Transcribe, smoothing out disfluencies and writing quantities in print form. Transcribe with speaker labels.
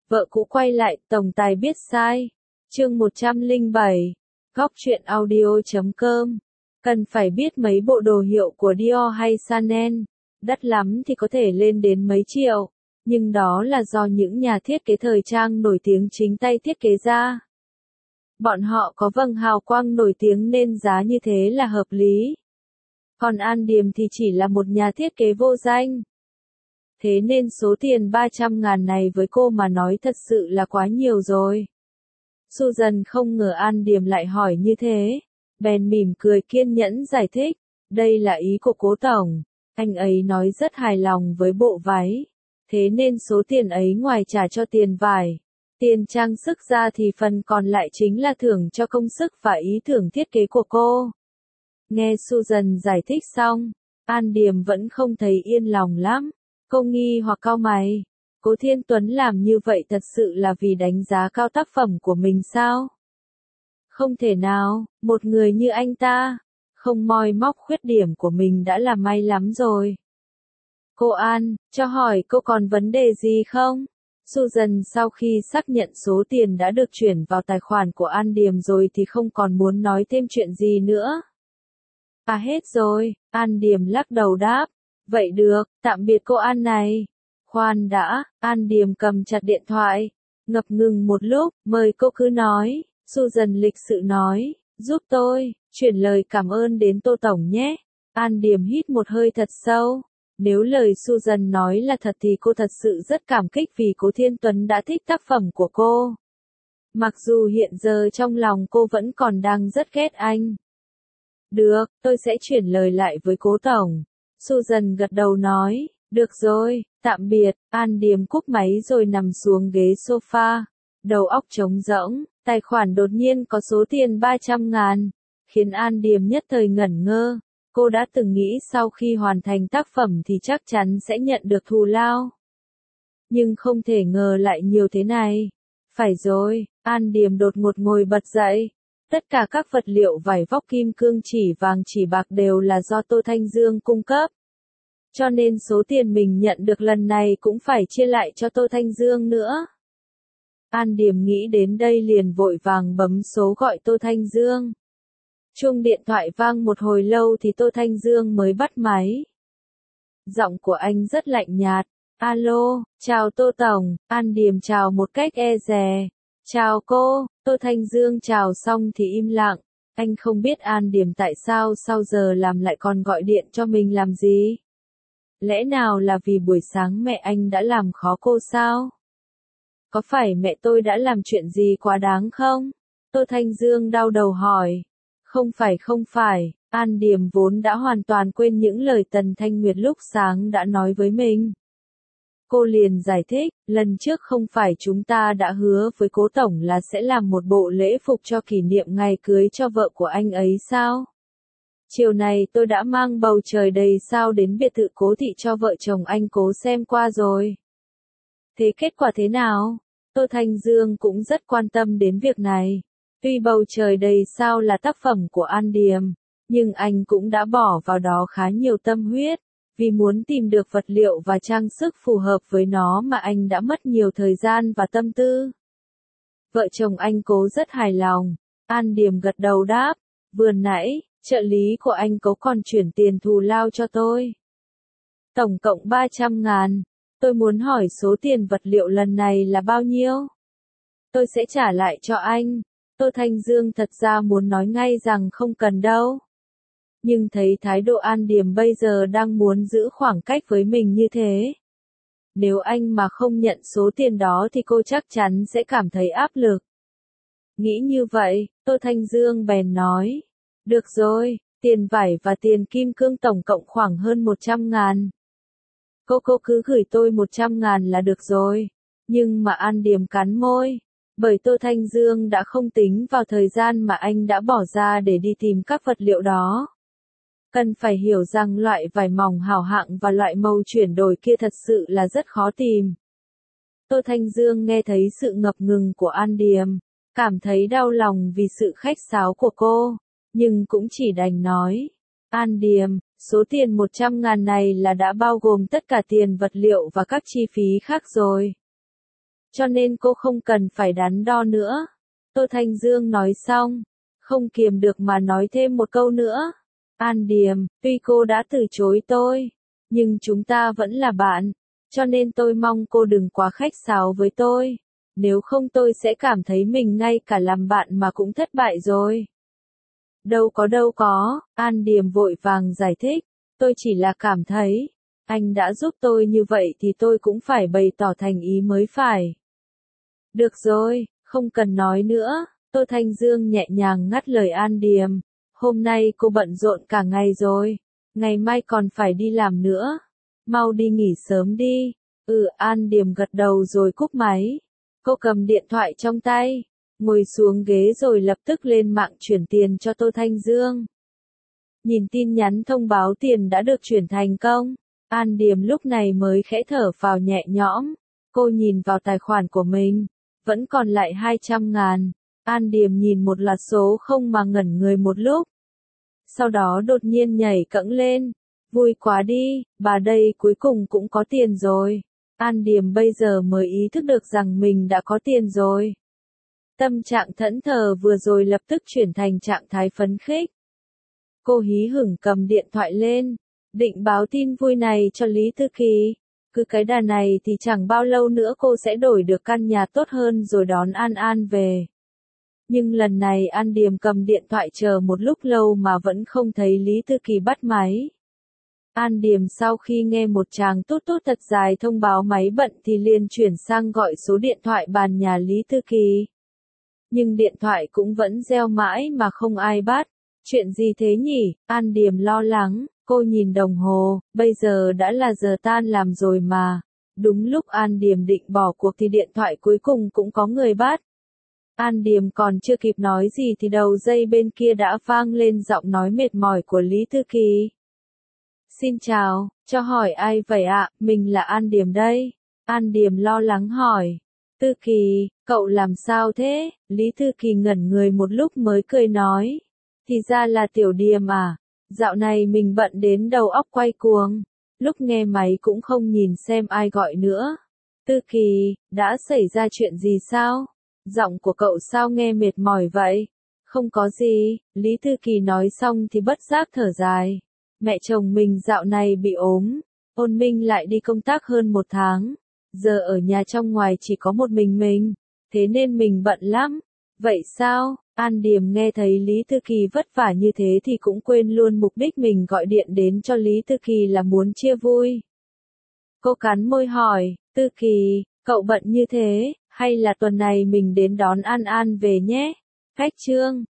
Speaker 1: Vợ cũ quay lại, tổng tài biết sai. Chương 107. Góc truyện audio.com. Cần phải biết mấy bộ đồ hiệu của Dior hay Chanel, đắt lắm thì có thể lên đến mấy triệu, nhưng đó là do những nhà thiết kế thời trang nổi tiếng chính tay thiết kế ra. Bọn họ có vầng hào quang nổi tiếng nên giá như thế là hợp lý. Còn An Điềm thì chỉ là một nhà thiết kế vô danh. Thế nên số tiền 300.000 này với cô mà nói thật sự là quá nhiều rồi. Susan không ngờ An Điềm lại hỏi như thế, bèn mỉm cười kiên nhẫn giải thích, đây là ý của cố tổng, anh ấy nói rất hài lòng với bộ váy, thế nên số tiền ấy ngoài trả cho tiền vải, tiền trang sức ra thì phần còn lại chính là thưởng cho công sức và ý tưởng thiết kế của cô. Nghe Susan giải thích xong, An Điềm vẫn không thấy yên lòng lắm, cô nghi hoặc cau mày. Cố Thiên Tuấn làm như vậy thật sự là vì đánh giá cao tác phẩm của mình sao? Không thể nào, một người như anh ta, không moi móc khuyết điểm của mình đã là may lắm rồi. Cô An, cho hỏi cô còn vấn đề gì không? Susan sau khi xác nhận số tiền đã được chuyển vào tài khoản của An Điềm rồi thì không còn muốn nói thêm chuyện gì nữa. À hết rồi, An Điềm lắc đầu đáp. Vậy được, tạm biệt cô An này. Khoan đã, An Điềm cầm chặt điện thoại, ngập ngừng một lúc, mời cô cứ nói. Susan lịch sự nói, giúp tôi, chuyển lời cảm ơn đến Tô Tổng nhé. An Điềm hít một hơi thật sâu. Nếu lời Susan nói là thật thì cô thật sự rất cảm kích vì Cố Thiên Tuấn đã thích tác phẩm của cô. Mặc dù hiện giờ trong lòng cô vẫn còn đang rất ghét anh. Được, tôi sẽ chuyển lời lại với Cố Tổng. Susan gật đầu nói, được rồi, tạm biệt. An Điềm cúp máy rồi nằm xuống ghế sofa, đầu óc trống rỗng, tài khoản đột nhiên có số tiền 300.000, khiến An Điềm nhất thời ngẩn ngơ. Cô đã từng nghĩ sau khi hoàn thành tác phẩm thì chắc chắn sẽ nhận được thù lao. Nhưng không thể ngờ lại nhiều thế này. Phải rồi, An Điềm đột ngột ngồi bật dậy. Tất cả các vật liệu vải vóc kim cương chỉ vàng chỉ bạc đều là do Tô Thanh Dương cung cấp. Cho nên số tiền mình nhận được lần này cũng phải chia lại cho Tô Thanh Dương nữa. An Điềm nghĩ đến đây liền vội vàng bấm số gọi Tô Thanh Dương. Chuông điện thoại vang một hồi lâu thì Tô Thanh Dương mới bắt máy. Giọng của anh rất lạnh nhạt. Alo, chào Tô Tổng. An Điềm chào một cách e dè. Chào cô. Tô Thanh Dương chào xong thì im lặng. Anh không biết An Điềm tại sao sau giờ làm lại còn gọi điện cho mình làm gì. Lẽ nào là vì buổi sáng mẹ anh đã làm khó cô sao? Có phải mẹ tôi đã làm chuyện gì quá đáng không? Tô Thanh Dương đau đầu hỏi. Không phải, An Điềm vốn đã hoàn toàn quên những lời Tần Thanh Nguyệt lúc sáng đã nói với mình. Cô liền giải thích, lần trước không phải chúng ta đã hứa với Cố Tổng là sẽ làm một bộ lễ phục cho kỷ niệm ngày cưới cho vợ của anh ấy sao? Chiều này tôi đã mang bầu trời đầy sao đến biệt thự Cố Thị cho vợ chồng anh Cố xem qua rồi. Thế kết quả thế nào? Tô Thanh Dương cũng rất quan tâm đến việc này. Tuy bầu trời đầy sao là tác phẩm của An Điềm, nhưng anh cũng đã bỏ vào đó khá nhiều tâm huyết, vì muốn tìm được vật liệu và trang sức phù hợp với nó mà anh đã mất nhiều thời gian và tâm tư. Vợ chồng anh Cố rất hài lòng. An Điềm gật đầu đáp, vừa nãy, trợ lý của anh Cố còn chuyển tiền thù lao cho tôi. Tổng cộng 300.000, tôi muốn hỏi số tiền vật liệu lần này là bao nhiêu? Tôi sẽ trả lại cho anh. Tô Thanh Dương thật ra muốn nói ngay rằng không cần đâu. Nhưng thấy thái độ An Điềm bây giờ đang muốn giữ khoảng cách với mình như thế. Nếu anh mà không nhận số tiền đó thì cô chắc chắn sẽ cảm thấy áp lực. Nghĩ như vậy, Tô Thanh Dương bèn nói. Được rồi, tiền vải và tiền kim cương tổng cộng khoảng hơn 100.000. Cô cứ gửi tôi 100.000 là được rồi. Nhưng mà An Điềm cắn môi. Bởi Tô Thanh Dương đã không tính vào thời gian mà anh đã bỏ ra để đi tìm các vật liệu đó. Cần phải hiểu rằng loại vải mỏng hảo hạng và loại màu chuyển đổi kia thật sự là rất khó tìm. Tô Thanh Dương nghe thấy sự ngập ngừng của An Điềm, cảm thấy đau lòng vì sự khách sáo của cô, nhưng cũng chỉ đành nói. An Điềm, số tiền 100.000 này là đã bao gồm tất cả tiền vật liệu và các chi phí khác rồi. cho nên cô không cần phải đắn đo nữa. Tô Thanh Dương nói xong, không kiềm được mà nói thêm một câu nữa. An Điềm, tuy cô đã từ chối tôi, nhưng chúng ta vẫn là bạn, cho nên tôi mong cô đừng quá khách sáo với tôi. Nếu không tôi sẽ cảm thấy mình ngay cả làm bạn mà cũng thất bại rồi. Đâu có, An Điềm vội vàng giải thích, tôi chỉ là cảm thấy, anh đã giúp tôi như vậy thì tôi cũng phải bày tỏ thành ý mới phải. Được rồi, không cần nói nữa, Tô Thanh Dương nhẹ nhàng ngắt lời An Điềm, hôm nay cô bận rộn cả ngày rồi, ngày mai còn phải đi làm nữa, mau đi nghỉ sớm đi. An Điềm gật đầu rồi cúp máy. Cô cầm điện thoại trong tay, ngồi xuống ghế rồi lập tức lên mạng chuyển tiền cho Tô Thanh Dương. Nhìn tin nhắn thông báo tiền đã được chuyển thành công, An Điềm lúc này mới khẽ thở phào nhẹ nhõm. Cô nhìn vào tài khoản của mình, vẫn còn lại 200.000. An Điềm nhìn một loạt số không mà ngẩn người một lúc. Sau đó đột nhiên nhảy cẫng lên. Vui quá đi, bà đây cuối cùng cũng có tiền rồi. An Điềm bây giờ mới ý thức được rằng mình đã có tiền rồi. Tâm trạng thẫn thờ vừa rồi lập tức chuyển thành trạng thái phấn khích. Cô hí hửng cầm điện thoại lên, định báo tin vui này cho Lý Thư Kỳ. Cứ cái đà này thì chẳng bao lâu nữa cô sẽ đổi được căn nhà tốt hơn rồi đón An An về. Nhưng lần này An Điềm cầm điện thoại chờ một lúc lâu mà vẫn không thấy Lý Thư Kỳ bắt máy. An Điềm sau khi nghe một tràng tút tút thật dài thông báo máy bận thì liền chuyển sang gọi số điện thoại bàn nhà Lý Thư Kỳ. Nhưng điện thoại cũng vẫn reo mãi mà không ai bắt. Chuyện gì thế nhỉ? An Điềm lo lắng, cô nhìn đồng hồ, bây giờ đã là giờ tan làm rồi mà. Đúng lúc An Điềm định bỏ cuộc thì điện thoại cuối cùng cũng có người bắt. An Điềm còn chưa kịp nói gì thì đầu dây bên kia đã vang lên giọng nói mệt mỏi của Lý Thư Kỳ. Xin chào, cho hỏi ai vậy ạ? Mình là An Điềm đây. An Điềm lo lắng hỏi. Thư Kỳ, cậu làm sao thế? Lý Thư Kỳ ngẩn người một lúc mới cười nói. Thì ra là Tiểu Điềm à? Dạo này mình bận đến đầu óc quay cuồng. Lúc nghe máy cũng không nhìn xem ai gọi nữa. Thư Kỳ, đã xảy ra chuyện gì sao? Giọng của cậu sao nghe mệt mỏi vậy? Không có gì, Lý Thư Kỳ nói xong thì bất giác thở dài. Mẹ chồng mình dạo này bị ốm, Ôn Minh lại đi công tác hơn 1 tháng. Giờ ở nhà trong ngoài chỉ có một mình, thế nên mình bận lắm. Vậy sao? An Điềm nghe thấy Lý Thư Kỳ vất vả như thế thì cũng quên luôn mục đích mình gọi điện đến cho Lý Thư Kỳ là muốn chia vui. Cô cắn môi hỏi, Thư Kỳ, cậu bận như thế, hay là tuần này mình đến đón An An về nhé? Cách chương